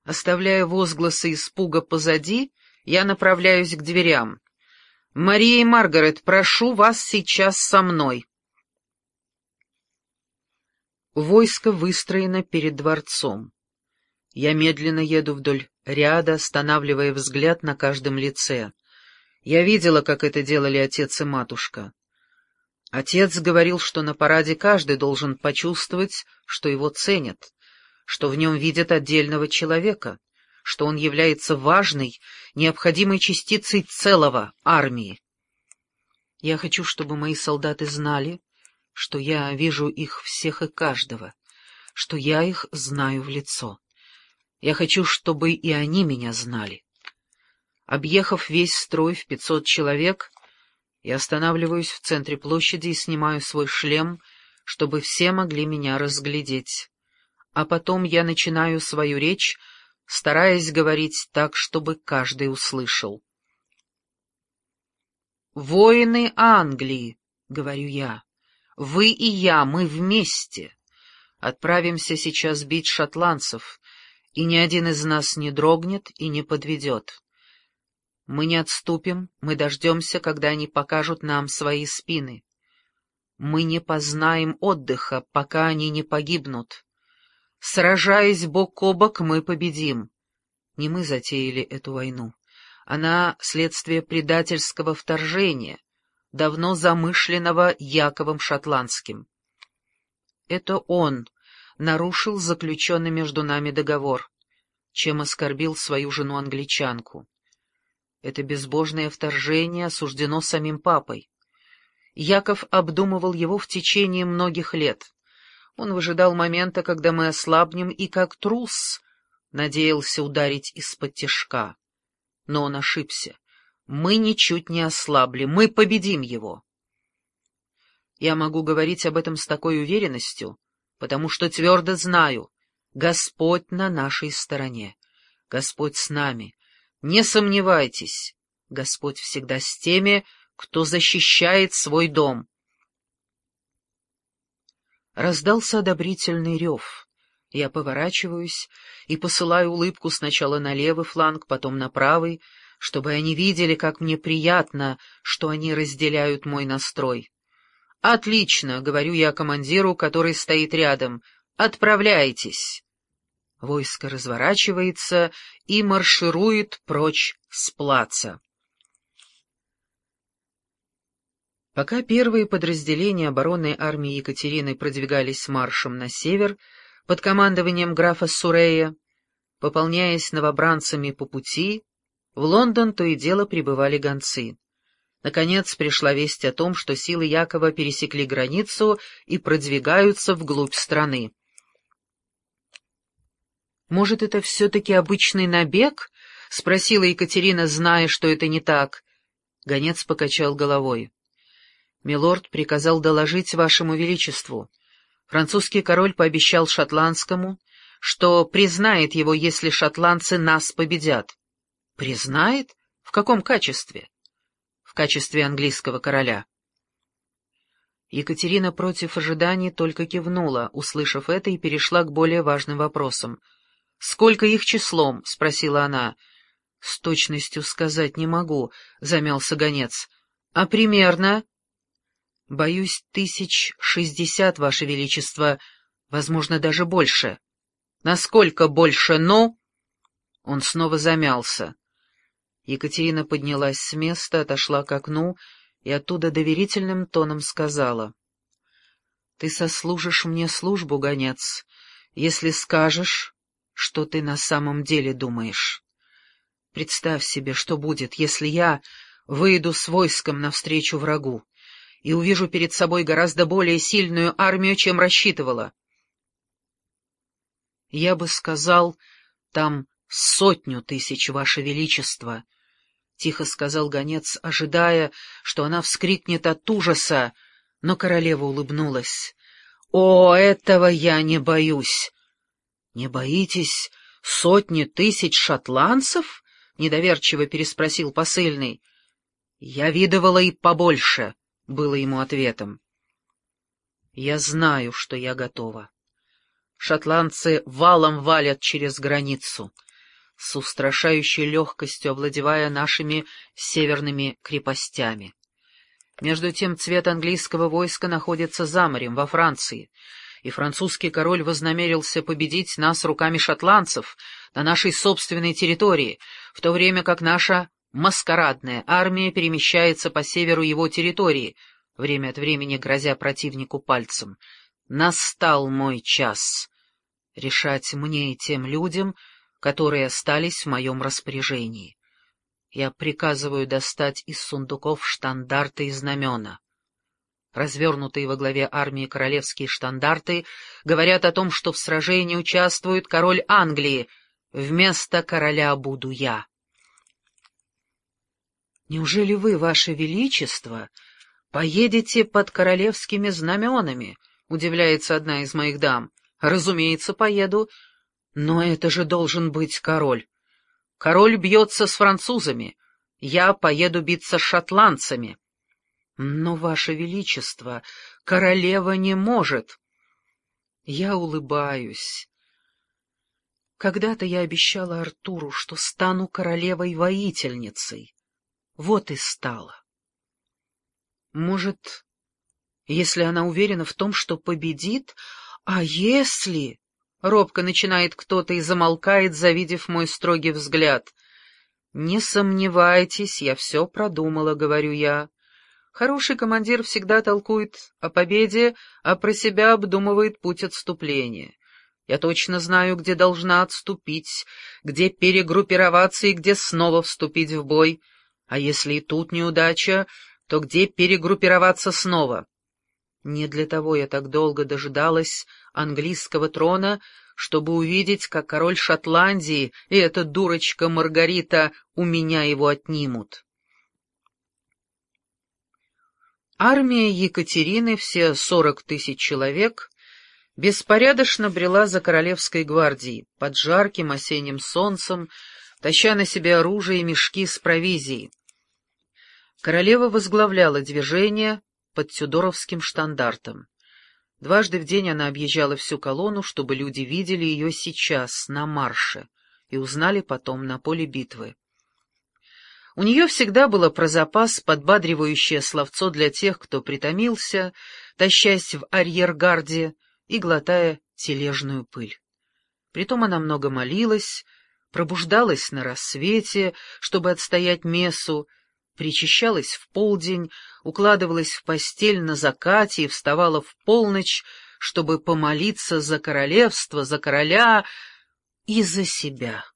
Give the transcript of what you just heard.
Оставляя возгласы испуга позади, я направляюсь к дверям. «Мария и Маргарет, прошу вас сейчас со мной». Войско выстроено перед дворцом. Я медленно еду вдоль ряда, останавливая взгляд на каждом лице. Я видела, как это делали отец и матушка. Отец говорил, что на параде каждый должен почувствовать, что его ценят, что в нем видят отдельного человека, что он является важной, необходимой частицей целого армии. Я хочу, чтобы мои солдаты знали, что я вижу их всех и каждого, что я их знаю в лицо. Я хочу, чтобы и они меня знали. Объехав весь строй в 500 человек, я останавливаюсь в центре площади и снимаю свой шлем, чтобы все могли меня разглядеть. А потом я начинаю свою речь, стараясь говорить так, чтобы каждый услышал. «Воины Англии», — говорю я, — «вы и я, мы вместе. Отправимся сейчас бить шотландцев, и ни один из нас не дрогнет и не подведет. Мы не отступим, мы дождемся, когда они покажут нам свои спины. Мы не познаем отдыха, пока они не погибнут. Сражаясь бок о бок, мы победим. Не мы затеяли эту войну. Она — следствие предательского вторжения, давно замышленного Яковом Шотландским. Это он нарушил заключенный между нами договор, чем оскорбил свою жену-англичанку. Это безбожное вторжение осуждено самим папой. Яков обдумывал его в течение многих лет. Он выжидал момента, когда мы ослабнем, и как трус надеялся ударить из-под тишка. Но он ошибся. Мы ничуть не ослабли, мы победим его. Я могу говорить об этом с такой уверенностью, потому что твердо знаю, Господь на нашей стороне, Господь с нами. Не сомневайтесь, Господь всегда с теми, кто защищает свой дом. Раздался одобрительный рев. Я поворачиваюсь и посылаю улыбку сначала на левый фланг, потом на правый, чтобы они видели, как мне приятно, что они разделяют мой настрой. «Отлично», — говорю я командиру, который стоит рядом, — «отправляйтесь». Войско разворачивается и марширует прочь с плаца. Пока первые подразделения оборонной армии Екатерины продвигались маршем на север под командованием графа Сурея, пополняясь новобранцами по пути, в Лондон то и дело прибывали гонцы. Наконец пришла весть о том, что силы Якова пересекли границу и продвигаются вглубь страны. «Может, это все-таки обычный набег?» — спросила Екатерина, зная, что это не так. Гонец покачал головой. «Милорд приказал доложить вашему величеству. Французский король пообещал шотландскому, что признает его, если шотландцы нас победят». «Признает? В каком качестве?» «В качестве английского короля». Екатерина против ожиданий только кивнула, услышав это, и перешла к более важным вопросам. «Сколько их числом?» — спросила она. «С точностью сказать не могу», — замялся гонец. «А примерно?» «Боюсь, 1060, Ваше Величество, возможно, даже больше». «Насколько больше, ну?» Он снова замялся. Екатерина поднялась с места, отошла к окну и оттуда доверительным тоном сказала: «Ты сослужишь мне службу, гонец, если скажешь, что ты на самом деле думаешь. Представь себе, что будет, если я выйду с войском навстречу врагу и увижу перед собой гораздо более сильную армию, чем рассчитывала. Я бы сказал, там 100 000, Ваше Величество», — тихо сказал гонец, ожидая, что она вскрикнет от ужаса, но королева улыбнулась. «О, этого я не боюсь». «Не боитесь 100 000 шотландцев?» — недоверчиво переспросил посыльный. «Я видывала и побольше», — было ему ответом. «Я знаю, что я готова. Шотландцы валом валят через границу. с устрашающей легкостью овладевая нашими северными крепостями. Между тем цвет английского войска находится за морем, во Франции, и французский король вознамерился победить нас руками шотландцев на нашей собственной территории, в то время как наша маскарадная армия перемещается по северу его территории, время от времени грозя противнику пальцем. Настал мой час решать мне и тем людям, которые остались в моем распоряжении. Я приказываю достать из сундуков штандарты и знамена. Развернутые во главе армии королевские штандарты говорят о том, что в сражении участвует король Англии. Вместо короля буду я. Неужели вы, ваше величество, поедете под королевскими знаменами? Удивляется одна из моих дам. Разумеется, поеду. Но это же должен быть король. Король бьется с французами. Я поеду биться с шотландцами. Но, ваше величество, королева не может. Я улыбаюсь. Когда-то я обещала Артуру, что стану королевой-воительницей. Вот и стала. Может, если она уверена в том, что победит, а если... Робко начинает кто-то и замолкает, завидев мой строгий взгляд. «Не сомневайтесь, я все продумала», — говорю я. Хороший командир всегда толкует о победе, а про себя обдумывает путь отступления. Я точно знаю, где должна отступить, где перегруппироваться и где снова вступить в бой. А если и тут неудача, то где перегруппироваться снова? Не для того я так долго дожидалась английского трона, чтобы увидеть, как король Шотландии и эта дурочка Маргарита у меня его отнимут. Армия Екатерины, все 40 000 человек, беспорядочно брела за королевской гвардией, под жарким осенним солнцем, таща на себе оружие и мешки с провизией. Королева возглавляла движение под тюдоровским штандартом. Дважды в день она объезжала всю колонну, чтобы люди видели ее сейчас, на марше, и узнали потом на поле битвы. У нее всегда было про запас подбадривающее словцо для тех, кто притомился, тащась в арьергарде и глотая тележную пыль. Притом она много молилась, пробуждалась на рассвете, чтобы отстоять мессу, причащалась в полдень, укладывалась в постель на закате и вставала в полночь, чтобы помолиться за королевство, за короля и за себя.